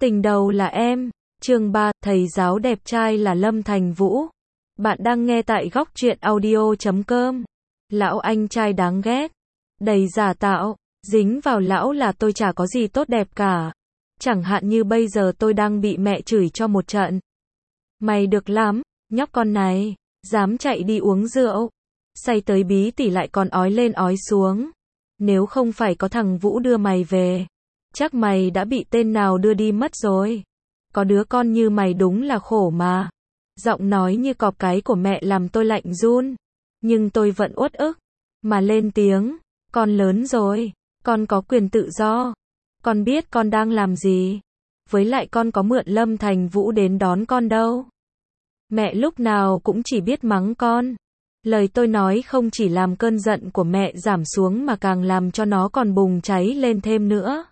Tình đầu là em. Chương 3, thầy giáo đẹp trai là Lâm Thành Vũ. Bạn đang nghe tại góc truyện audio.com. Lão anh trai đáng ghét, đầy giả tạo, dính vào lão là tôi chả có gì tốt đẹp cả. Chẳng hạn như bây giờ tôi đang bị mẹ chửi cho một trận. Mày được lắm, nhóc con này, dám chạy đi uống rượu, say tới bí tỉ lại còn ói lên ói xuống. Nếu không phải có thằng Vũ đưa mày về, chắc mày đã bị tên nào đưa đi mất rồi. Có đứa con như mày đúng là khổ mà. Giọng nói như cọp cái của mẹ làm tôi lạnh run. Nhưng tôi vẫn uất ức mà lên tiếng. Con lớn rồi, con có quyền tự do. Con biết con đang làm gì. Với lại con có mượn Lâm Thành Vũ đến đón con đâu. Mẹ lúc nào cũng chỉ biết mắng con. Lời tôi nói không chỉ làm cơn giận của mẹ giảm xuống mà càng làm cho nó còn bùng cháy lên thêm nữa.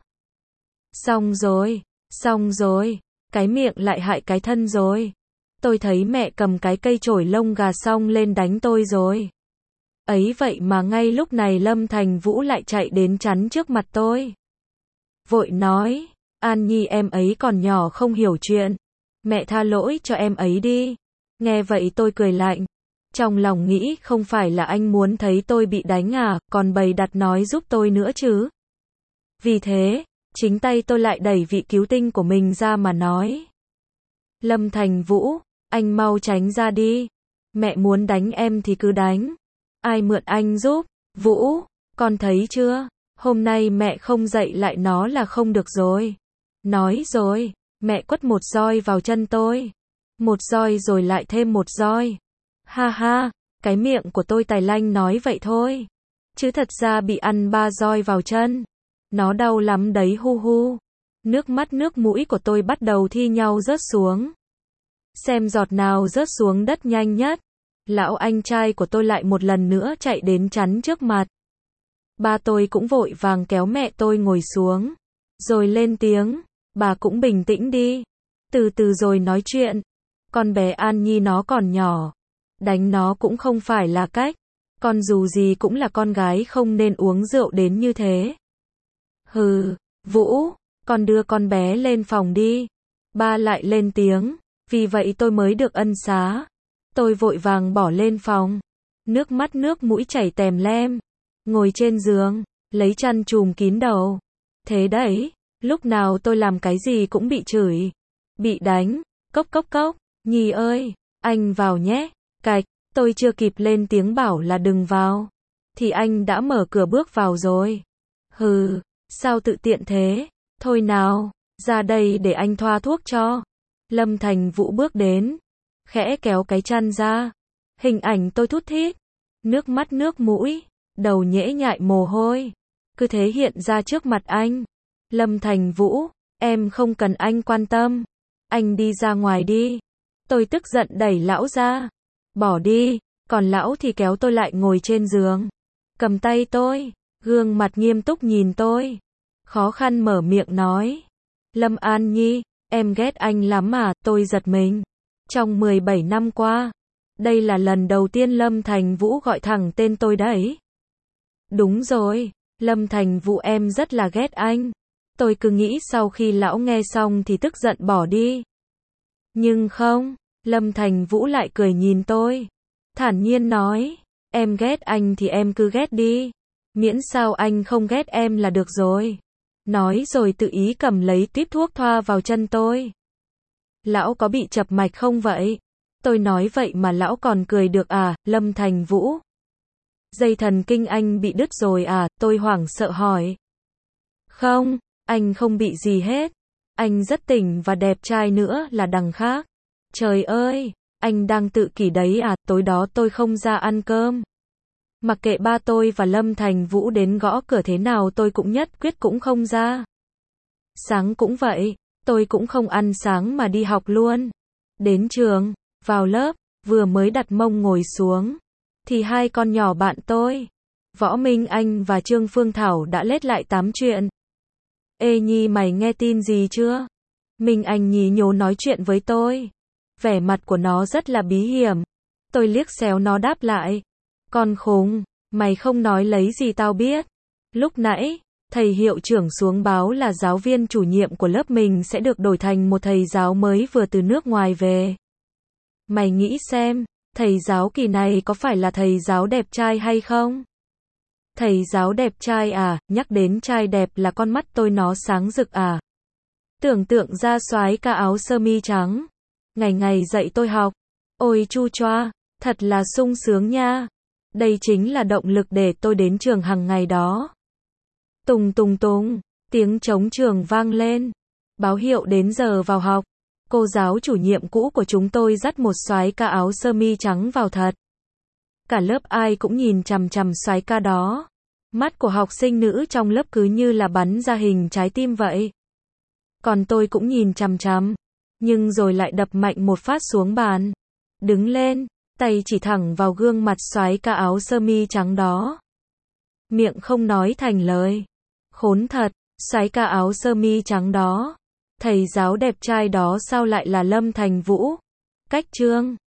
Xong rồi, cái miệng lại hại cái thân rồi. Tôi thấy mẹ cầm cái cây chổi lông gà xong lên đánh tôi rồi. Ấy vậy mà ngay lúc này Lâm Thành Vũ lại chạy đến chắn trước mặt tôi. Vội nói, An Nhi em ấy còn nhỏ không hiểu chuyện. Mẹ tha lỗi cho em ấy đi. Nghe vậy tôi cười lạnh. Trong lòng nghĩ không phải là anh muốn thấy tôi bị đánh à, còn bày đặt nói giúp tôi nữa chứ. Vì thế, chính tay tôi lại đẩy vị cứu tinh của mình ra mà nói. Lâm Thành Vũ, anh mau tránh ra đi. Mẹ muốn đánh em thì cứ đánh. Ai mượn anh giúp? Vũ, con thấy chưa? Hôm nay mẹ không dạy lại nó là không được rồi. Nói rồi, mẹ quất một roi vào chân tôi. Một roi rồi lại thêm một roi. Ha ha, cái miệng của tôi tài lanh nói vậy thôi. Chứ thật ra bị ăn 3 roi vào chân. Nó đau lắm đấy hu hu. Nước mắt nước mũi của tôi bắt đầu thi nhau rớt xuống. Xem giọt nào rớt xuống đất nhanh nhất. Lão anh trai của tôi lại một lần nữa chạy đến chắn trước mặt. Ba tôi cũng vội vàng kéo mẹ tôi ngồi xuống. Rồi lên tiếng, bà cũng bình tĩnh đi. Từ từ rồi nói chuyện. Con bé An Nhi nó còn nhỏ. Đánh nó cũng không phải là cách. Con dù gì cũng là con gái không nên uống rượu đến như thế. Hừ, Vũ, con đưa con bé lên phòng đi. Ba lại lên tiếng, vì vậy tôi mới được ân xá. Tôi vội vàng bỏ lên phòng. Nước mắt nước mũi chảy tèm lem. Ngồi trên giường, lấy chăn trùm kín đầu. Thế đấy, lúc nào tôi làm cái gì cũng bị chửi. Bị đánh, cốc cốc cốc. Nhi ơi, anh vào nhé. Cạch, tôi chưa kịp lên tiếng bảo là đừng vào. Thì anh đã mở cửa bước vào rồi. Hừ, sao tự tiện thế? Thôi nào, ra đây để anh thoa thuốc cho. Lâm Thành Vũ bước đến. Khẽ kéo cái chăn ra. Hình ảnh tôi thút thít. Nước mắt nước mũi. Đầu nhễ nhại mồ hôi. Cứ thế hiện ra trước mặt anh. Lâm Thành Vũ, em không cần anh quan tâm. Anh đi ra ngoài đi. Tôi tức giận đẩy lão ra. Bỏ đi. Còn lão thì kéo tôi lại ngồi trên giường. Cầm tay tôi. Gương mặt nghiêm túc nhìn tôi. Khó khăn mở miệng nói. Lâm An Nhi, em ghét anh lắm à? Tôi giật mình. Trong 17 năm qua, đây là lần đầu tiên Lâm Thành Vũ gọi thẳng tên tôi đấy. Đúng rồi, Lâm Thành Vũ em rất là ghét anh. Tôi cứ nghĩ sau khi lão nghe xong thì tức giận bỏ đi. Nhưng không, Lâm Thành Vũ lại cười nhìn tôi. Thản nhiên nói, em ghét anh thì em cứ ghét đi. Miễn sao anh không ghét em là được rồi. Nói rồi tự ý cầm lấy típ thuốc thoa vào chân tôi. Lão có bị chập mạch không vậy? Tôi nói vậy mà lão còn cười được à, Lâm Thành Vũ. Dây thần kinh anh bị đứt rồi à, tôi hoảng sợ hỏi. Không, anh không bị gì hết. Anh rất tỉnh và đẹp trai nữa là đằng khác. Trời ơi, anh đang tự kỷ đấy à, tối đó tôi không ra ăn cơm. Mặc kệ ba tôi và Lâm Thành Vũ đến gõ cửa thế nào tôi cũng nhất quyết cũng không ra. Sáng cũng vậy, tôi cũng không ăn sáng mà đi học luôn. Đến trường, vào lớp, vừa mới đặt mông ngồi xuống, thì hai con nhỏ bạn tôi, Võ Minh Anh và Trương Phương Thảo đã lết lại tám chuyện. Ê Nhi mày nghe tin gì chưa? Minh Anh nhí nhố nói chuyện với tôi. Vẻ mặt của nó rất là bí hiểm. Tôi liếc xéo nó đáp lại. Con khùng, mày không nói lấy gì tao biết. Lúc nãy, Thầy hiệu trưởng xuống báo là giáo viên chủ nhiệm của lớp mình sẽ được đổi thành một thầy giáo mới vừa từ nước ngoài về. Mày nghĩ xem, thầy giáo kỳ này có phải là thầy giáo đẹp trai hay không? Thầy giáo đẹp trai à, nhắc đến trai đẹp là con mắt tôi nó sáng rực à. Tưởng tượng ra soái ca áo sơ mi trắng. Ngày ngày dạy tôi học. Ôi chu choa, thật là sung sướng nha. Đây chính là động lực để tôi đến trường hàng ngày đó. Tùng tùng tùng, tiếng trống trường vang lên. Báo hiệu đến giờ vào học. Cô giáo chủ nhiệm cũ của chúng tôi dắt một soái ca áo sơ mi trắng vào thật. Cả lớp ai cũng nhìn chằm chằm soái ca đó. Mắt của học sinh nữ trong lớp cứ như là bắn ra hình trái tim vậy. Còn tôi cũng nhìn chằm chằm, nhưng rồi lại đập mạnh một phát xuống bàn. Đứng lên, tay chỉ thẳng vào gương mặt soái ca áo sơ mi trắng đó. Miệng không nói thành lời. Khốn thật, soái ca áo sơ mi trắng đó. Thầy giáo đẹp trai đó sao lại là Lâm Thành Vũ? Cách chương